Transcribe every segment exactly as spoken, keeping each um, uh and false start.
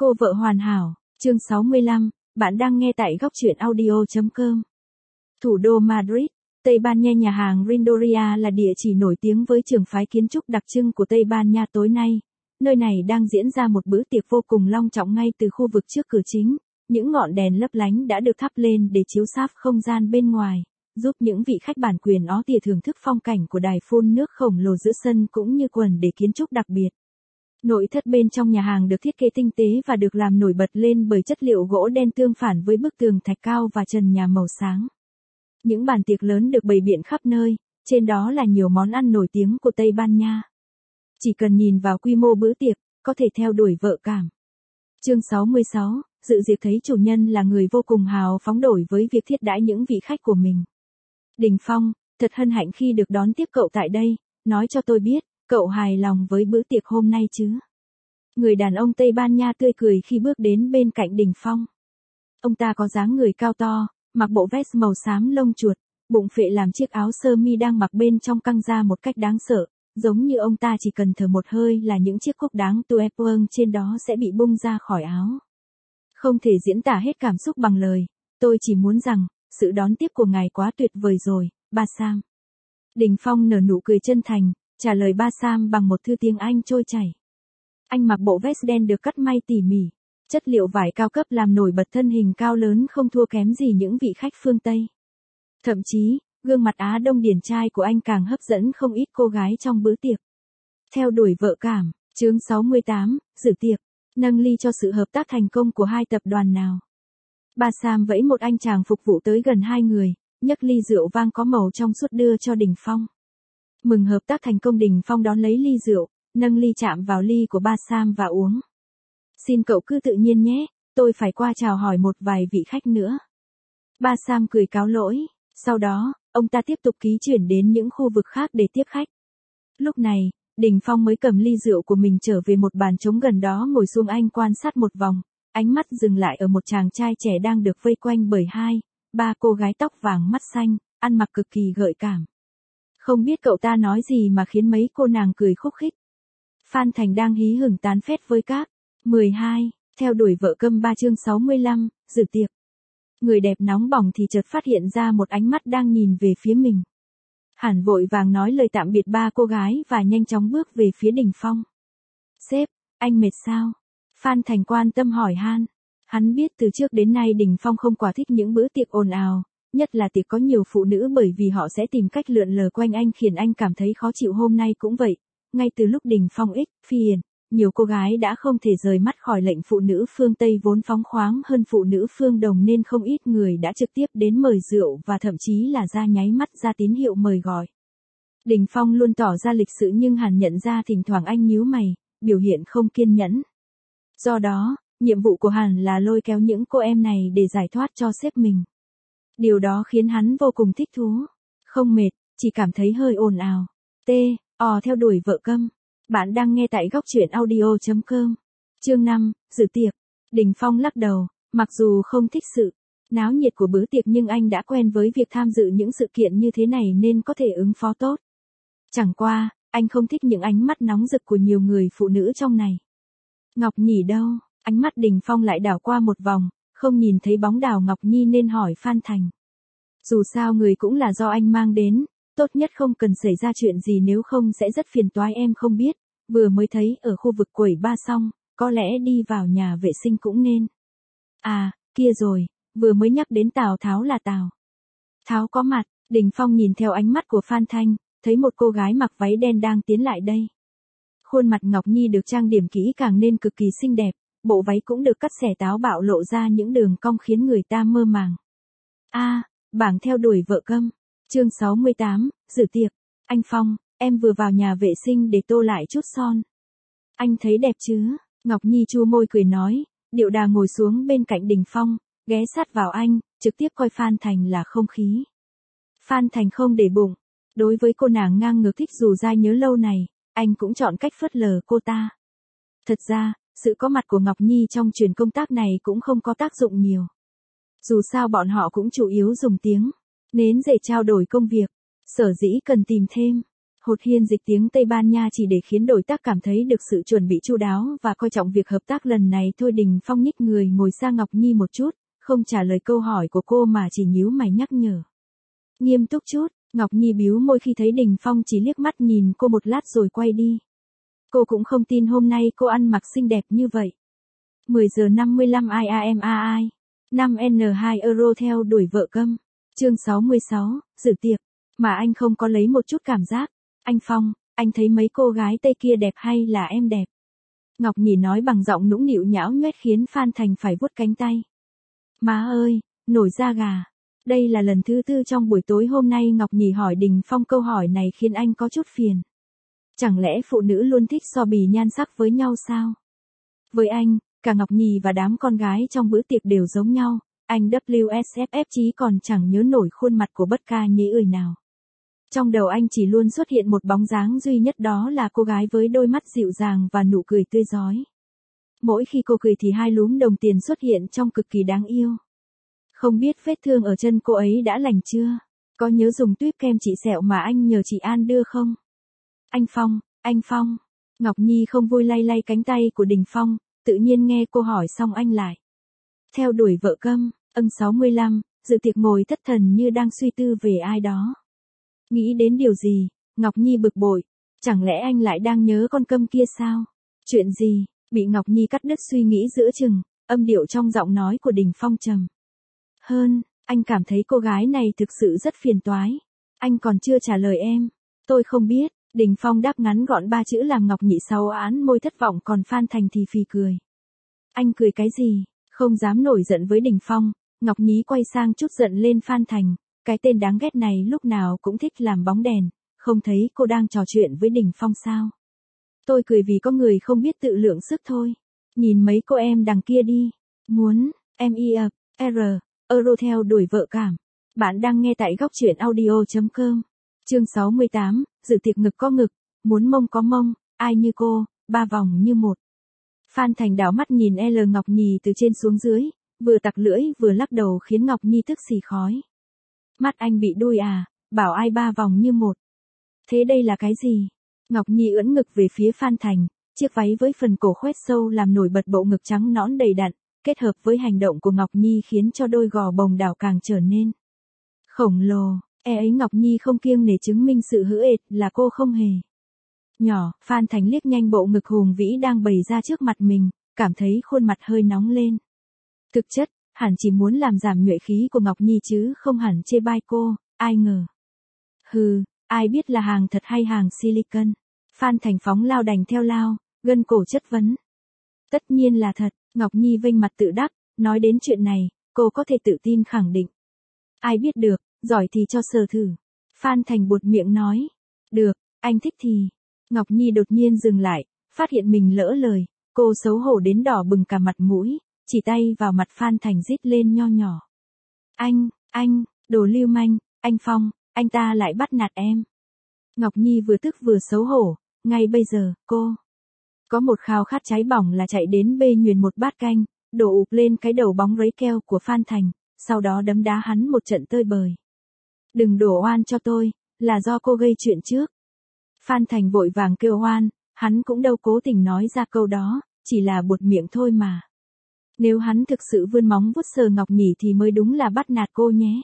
Cô vợ hoàn hảo, chương sáu mươi lăm, bạn đang nghe tại góc truyện audio chấm com. Thủ đô Madrid, Tây Ban Nha. Nhà hàng Rindoria là địa chỉ nổi tiếng với trường phái kiến trúc đặc trưng của Tây Ban Nha. Tối nay, nơi này đang diễn ra một bữa tiệc vô cùng long trọng ngay từ khu vực trước cửa chính. Những ngọn đèn lấp lánh đã được thắp lên để chiếu sáng không gian bên ngoài, giúp những vị khách bản quyền ó tỉa thưởng thức phong cảnh của đài phun nước khổng lồ giữa sân cũng như quần để kiến trúc đặc biệt. Nội thất bên trong nhà hàng được thiết kế tinh tế và được làm nổi bật lên bởi chất liệu gỗ đen tương phản với bức tường thạch cao và trần nhà màu sáng. Những bàn tiệc lớn được bày biện khắp nơi, trên đó là nhiều món ăn nổi tiếng của Tây Ban Nha. Chỉ cần nhìn vào quy mô bữa tiệc, có thể theo đuổi vợ cảm. Chương sáu mươi sáu, dự tiệc thấy chủ nhân là người vô cùng hào phóng đổi với việc thiết đãi những vị khách của mình. Đình Phong, thật hân hạnh khi được đón tiếp cậu tại đây, nói cho tôi biết, cậu hài lòng với bữa tiệc hôm nay chứ? Người đàn ông Tây Ban Nha tươi cười khi bước đến bên cạnh Đình Phong. Ông ta có dáng người cao to, mặc bộ vest màu xám lông chuột, bụng phệ làm chiếc áo sơ mi đang mặc bên trong căng ra một cách đáng sợ, giống như ông ta chỉ cần thở một hơi là những chiếc cúc đáng tuê puông trên đó sẽ bị bung ra khỏi áo. Không thể diễn tả hết cảm xúc bằng lời, tôi chỉ muốn rằng, sự đón tiếp của ngài quá tuyệt vời rồi, ba Sam. Đình Phong nở nụ cười chân thành, trả lời ba Sam bằng một thư tiếng Anh trôi chảy. Anh mặc bộ vest đen được cắt may tỉ mỉ, chất liệu vải cao cấp làm nổi bật thân hình cao lớn không thua kém gì những vị khách phương Tây. Thậm chí, gương mặt Á Đông điển trai của anh càng hấp dẫn không ít cô gái trong bữa tiệc. Theo đuổi vợ cảm, chương sáu mươi tám, dự tiệc, nâng ly cho sự hợp tác thành công của hai tập đoàn nào. Ba Sam vẫy một anh chàng phục vụ tới gần hai người, nhấc ly rượu vang có màu trong suốt đưa cho Đình Phong. Mừng hợp tác thành công. Đình Phong đón lấy ly rượu, nâng ly chạm vào ly của ba Sam và uống. Xin cậu cứ tự nhiên nhé, tôi phải qua chào hỏi một vài vị khách nữa. Ba Sam cười cáo lỗi, sau đó, ông ta tiếp tục ký chuyển đến những khu vực khác để tiếp khách. Lúc này, Đình Phong mới cầm ly rượu của mình trở về một bàn trống gần đó ngồi xuống. Anh quan sát một vòng, ánh mắt dừng lại ở một chàng trai trẻ đang được vây quanh bởi hai, ba cô gái tóc vàng mắt xanh, ăn mặc cực kỳ gợi cảm. Không biết cậu ta nói gì mà khiến mấy cô nàng cười khúc khích. Phan Thành đang hí hửng tán phét với các mười hai, theo đuổi vợ câm ba chương sáu mươi lăm, dự tiệc. Người đẹp nóng bỏng thì chợt phát hiện ra một ánh mắt đang nhìn về phía mình. Hẳn vội vàng nói lời tạm biệt ba cô gái và nhanh chóng bước về phía Đình Phong. Sếp, anh mệt sao? Phan Thành quan tâm hỏi han. Hắn biết từ trước đến nay Đình Phong không quá thích những bữa tiệc ồn ào, nhất là tiệc có nhiều phụ nữ bởi vì họ sẽ tìm cách lượn lờ quanh anh khiến anh cảm thấy khó chịu. Hôm nay cũng vậy, ngay từ lúc Đình Phong ích phiền, nhiều cô gái đã không thể rời mắt khỏi lệnh phụ nữ phương Tây vốn phóng khoáng hơn phụ nữ phương Đông nên không ít người đã trực tiếp đến mời rượu và thậm chí là ra nháy mắt ra tín hiệu mời gọi. Đình Phong luôn tỏ ra lịch sự nhưng Hàn nhận ra thỉnh thoảng anh nhíu mày, biểu hiện không kiên nhẫn. Do đó, nhiệm vụ của Hàn là lôi kéo những cô em này để giải thoát cho sếp mình. Điều đó khiến hắn vô cùng thích thú. Không mệt, chỉ cảm thấy hơi ồn ào. T. O. Theo đuổi vợ câm. Bạn đang nghe tại góc truyện audio chấm com. Chương năm, dự tiệc. Đình Phong lắc đầu, mặc dù không thích sự náo nhiệt của bữa tiệc nhưng anh đã quen với việc tham dự những sự kiện như thế này nên có thể ứng phó tốt. Chẳng qua, anh không thích những ánh mắt nóng rực của nhiều người phụ nữ trong này. Ngọc Nhỉ đâu? Ánh mắt Đình Phong lại đảo qua một vòng, không nhìn thấy bóng Đào Ngọc Nhi nên hỏi Phan Thành. Dù sao người cũng là do anh mang đến, tốt nhất không cần xảy ra chuyện gì nếu không sẽ rất phiền toái. Em không biết, vừa mới thấy ở khu vực quầy ba xong, có lẽ đi vào nhà vệ sinh cũng nên. À, kia rồi, vừa mới nhắc đến Tào Tháo là Tào Tháo có mặt. Đình Phong nhìn theo ánh mắt của Phan Thanh, thấy một cô gái mặc váy đen đang tiến lại đây. Khuôn mặt Ngọc Nhi được trang điểm kỹ càng nên cực kỳ xinh đẹp, bộ váy cũng được cắt xẻ táo bạo lộ ra những đường cong khiến người ta mơ màng. A, à, bảng theo đuổi vợ câm. Chương sáu mươi tám, dự tiệc. Anh Phong, em vừa vào nhà vệ sinh để tô lại chút son. Anh thấy đẹp chứ? Ngọc Nhi chu môi cười nói, điệu đà ngồi xuống bên cạnh Đình Phong, ghé sát vào anh, trực tiếp coi Phan Thành là không khí. Phan Thành không để bụng. Đối với cô nàng ngang ngược thích dù dai nhớ lâu này, anh cũng chọn cách phớt lờ cô ta. Thật ra, sự có mặt của Ngọc Nhi trong chuyến công tác này cũng không có tác dụng nhiều. Dù sao bọn họ cũng chủ yếu dùng tiếng nến để trao đổi công việc, sở dĩ cần tìm thêm Hột hiên dịch tiếng Tây Ban Nha chỉ để khiến đối tác cảm thấy được sự chuẩn bị chu đáo và coi trọng việc hợp tác lần này thôi. Đình Phong nhích người ngồi sang Ngọc Nhi một chút, không trả lời câu hỏi của cô mà chỉ nhíu mày nhắc nhở. Nghiêm túc chút, Ngọc Nhi bĩu môi khi thấy Đình Phong chỉ liếc mắt nhìn cô một lát rồi quay đi. Cô cũng không tin hôm nay cô ăn mặc xinh đẹp như vậy. mười giờ năm mươi lăm I A M A I. năm N hai Euro theo đuổi vợ câm. Chương sáu mươi sáu, dự tiệc. Mà anh không có lấy một chút cảm giác. Anh Phong, anh thấy mấy cô gái Tây kia đẹp hay là em đẹp? Ngọc Nhi nói bằng giọng nũng nịu nhão nhoét khiến Phan Thành phải vuốt cánh tay. Má ơi, nổi da gà. Đây là lần thứ tư trong buổi tối hôm nay Ngọc Nhi hỏi Đình Phong câu hỏi này khiến anh có chút phiền. Chẳng lẽ phụ nữ luôn thích so bì nhan sắc với nhau sao? Với anh, cả Ngọc Nhi và đám con gái trong bữa tiệc đều giống nhau, anh W S F F chí còn chẳng nhớ nổi khuôn mặt của bất ca nhế ơi nào. Trong đầu anh chỉ luôn xuất hiện một bóng dáng duy nhất, đó là cô gái với đôi mắt dịu dàng và nụ cười tươi rói. Mỗi khi cô cười thì hai lúm đồng tiền xuất hiện trông cực kỳ đáng yêu. Không biết vết thương ở chân cô ấy đã lành chưa? Có nhớ dùng tuýp kem trị sẹo mà anh nhờ chị An đưa không? Anh Phong, anh Phong. Ngọc Nhi không vui lay lay cánh tay của Đình Phong, tự nhiên nghe cô hỏi xong anh lại. Theo đuổi vợ câm, ân sáu mươi lăm, dự tiệc ngồi thất thần như đang suy tư về ai đó. Nghĩ đến điều gì, Ngọc Nhi bực bội, chẳng lẽ anh lại đang nhớ con câm kia sao? Chuyện gì? Bị Ngọc Nhi cắt đứt suy nghĩ giữa chừng, âm điệu trong giọng nói của Đình Phong trầm hơn, anh cảm thấy cô gái này thực sự rất phiền toái. Anh còn chưa trả lời em. Tôi không biết, Đình Phong đáp ngắn gọn ba chữ làm Ngọc Nhi sáu án môi thất vọng, còn Phan Thành thì phì cười. Anh cười cái gì? Không dám nổi giận với Đình Phong, Ngọc Nhi quay sang chút giận lên Phan Thành. Cái tên đáng ghét này lúc nào cũng thích làm bóng đèn, không thấy cô đang trò chuyện với Đình Phong sao? Tôi cười vì có người không biết tự lượng sức thôi. Nhìn mấy cô em đằng kia đi. Muốn, em y ập, R, Euro theo đuổi vợ cảm. Bạn đang nghe tại góc truyện audio chấm com. Chương sáu mươi tám, dự tiệc ngực có ngực, muốn mông có mông, ai như cô, ba vòng như một. Phan Thành đảo mắt nhìn L Ngọc Nhi từ trên xuống dưới, vừa tặc lưỡi vừa lắc đầu khiến Ngọc Nhi tức xì khói. Mắt anh bị đuôi à, bảo ai ba vòng như một. Thế đây là cái gì? Ngọc Nhi ưỡn ngực về phía Phan Thành, chiếc váy với phần cổ khoét sâu làm nổi bật bộ ngực trắng nõn đầy đặn, kết hợp với hành động của Ngọc Nhi khiến cho đôi gò bồng đảo càng trở nên khổng lồ. E ấy Ngọc Nhi không kiêng nể chứng minh sự hữu ệt là cô không hề nhỏ. Phan Thành liếc nhanh bộ ngực hùng vĩ đang bày ra trước mặt mình, cảm thấy khuôn mặt hơi nóng lên. Thực chất, hẳn chỉ muốn làm giảm nhuệ khí của Ngọc Nhi chứ không hẳn chê bai cô, ai ngờ. Hừ, ai biết là hàng thật hay hàng silicon. Phan Thành phóng lao đành theo lao, gân cổ chất vấn. Tất nhiên là thật, Ngọc Nhi vênh mặt tự đắc, nói đến chuyện này, cô có thể tự tin khẳng định. Ai biết được, giỏi thì cho sờ thử. Phan Thành buột miệng nói. Được, anh thích thì. Ngọc Nhi đột nhiên dừng lại, phát hiện mình lỡ lời, cô xấu hổ đến đỏ bừng cả mặt mũi, chỉ tay vào mặt Phan Thành rít lên nho nhỏ. Anh, anh, đồ lưu manh, anh Phong, anh ta lại bắt nạt em. Ngọc Nhi vừa tức vừa xấu hổ, ngay bây giờ, cô có một khao khát cháy bỏng là chạy đến bê nhuyễn một bát canh, đổ ụp lên cái đầu bóng rấy keo của Phan Thành, sau đó đấm đá hắn một trận tơi bời. Đừng đổ oan cho tôi, là do cô gây chuyện trước. Phan Thành vội vàng kêu oan, hắn cũng đâu cố tình nói ra câu đó, chỉ là buột miệng thôi mà. Nếu hắn thực sự vươn móng vuốt sờ Ngọc Nhi thì mới đúng là bắt nạt cô nhé.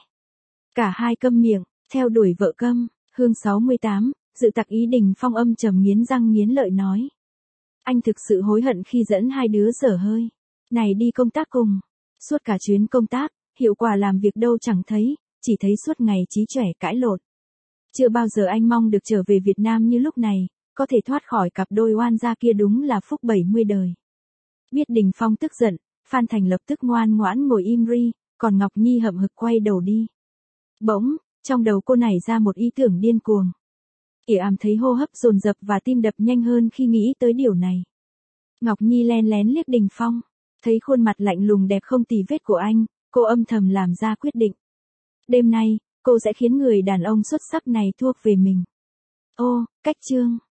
Cả hai câm miệng, theo đuổi vợ câm. Hương sáu mươi tám, dự tặc ý Đình Phong âm trầm nghiến răng nghiến lợi nói. Anh thực sự hối hận khi dẫn hai đứa dở hơi này đi công tác cùng. Suốt cả chuyến công tác, hiệu quả làm việc đâu chẳng thấy, chỉ thấy suốt ngày chí chóe cãi lộn. Chưa bao giờ anh mong được trở về Việt Nam như lúc này, có thể thoát khỏi cặp đôi oan gia kia đúng là phúc bảy mươi đời. Biết Đình Phong tức giận, Phan Thành lập tức ngoan ngoãn ngồi im ri, còn Ngọc Nhi hậm hực quay đầu đi. Bỗng, trong đầu cô nảy ra một ý tưởng điên cuồng. Ỉa ảm thấy hô hấp dồn dập và tim đập nhanh hơn khi nghĩ tới điều này. Ngọc Nhi len lén liếc Đình Phong, thấy khuôn mặt lạnh lùng đẹp không tì vết của anh, cô âm thầm làm ra quyết định. Đêm nay, cô sẽ khiến người đàn ông xuất sắc này thuộc về mình. Ô, cách chương.